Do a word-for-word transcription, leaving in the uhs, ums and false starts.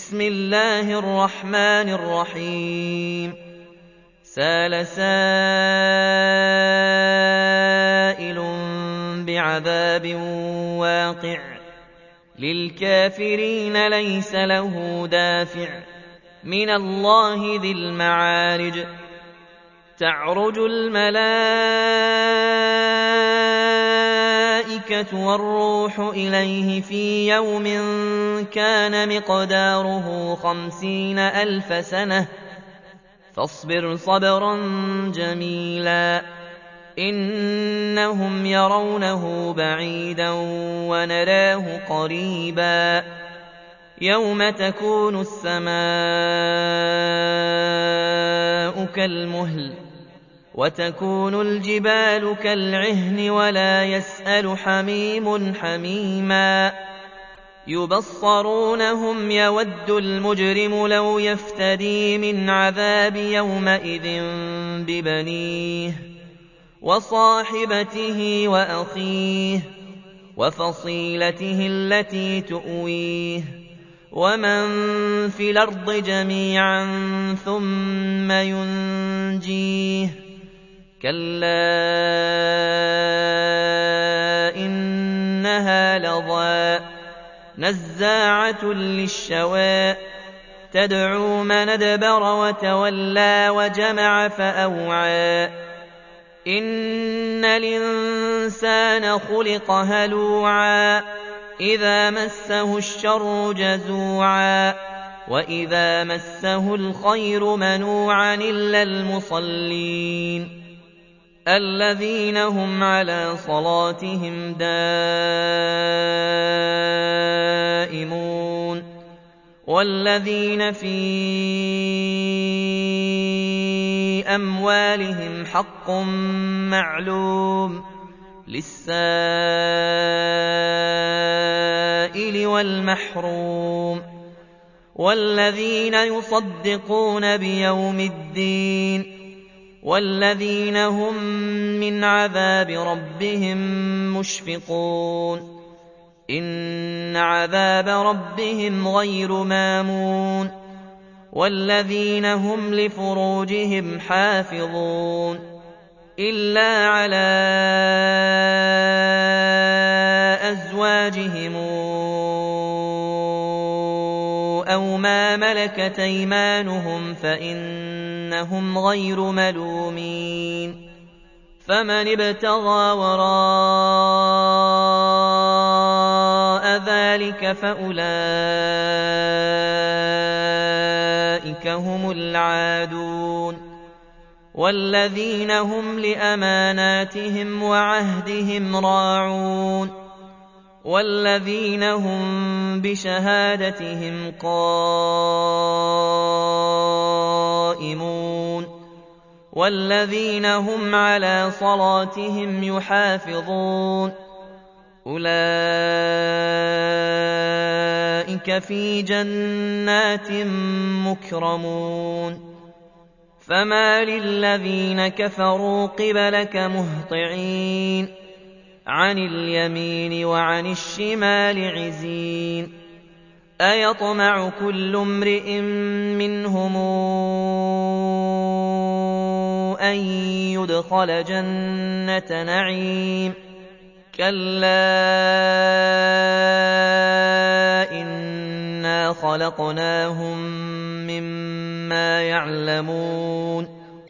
بسم الله الرحمن الرحيم سال سائل بعذاب واقع للكافرين ليس له دافع من الله ذي المعارج تعرج الملائكة والروح إليه في يوم كان مقداره خمسين ألف سنة فاصبر صبرا جميلا إنهم يرونه بعيدا ونراه قريبا يوم تكون السماء كالمهل وتكون الجبال كالعهن ولا يسأل حميم حميما يبصرونهم يود المجرم لو يفتدي من عذاب يومئذ ببنيه وصاحبته وأخيه وفصيلته التي تؤويه ومن في الأرض جميعا ثم ينجيه كلا إنها لظى نزاعة للشوى تدعو من أدبر وتولى وجمع فأوعى إن الإنسان خلق هلوعا إذا مسه الشر جزوعا وإذا مسه الخير منوعا إلا المصلين الذين هم على صلاتهم دائمون والذين في أموالهم حق معلوم للسائل والمحروم والذين يصدقون بيوم الدين والذين هم من عذاب ربهم مشفقون إن عذاب ربهم غير مامون والذين هم لفروجهم حافظون إلا على أزواجهم أو ما ملكت أيمانهم فإنهم غير ملومين فمن ابتغى وراء ذلك فأولئك هم العادون والذين هم لأماناتهم وعهدهم راعون والذين هم بشهادتهم قائمون والذين هم على صلاتهم يحافظون أولئك في جنات مكرمون فما للذين كفروا قبلك مهطعين عن اليمين وعن الشمال عزين أيطمع كل امرئ منهم أن يدخل جنة نعيم كلا إنا خلقناهم مما يعلمون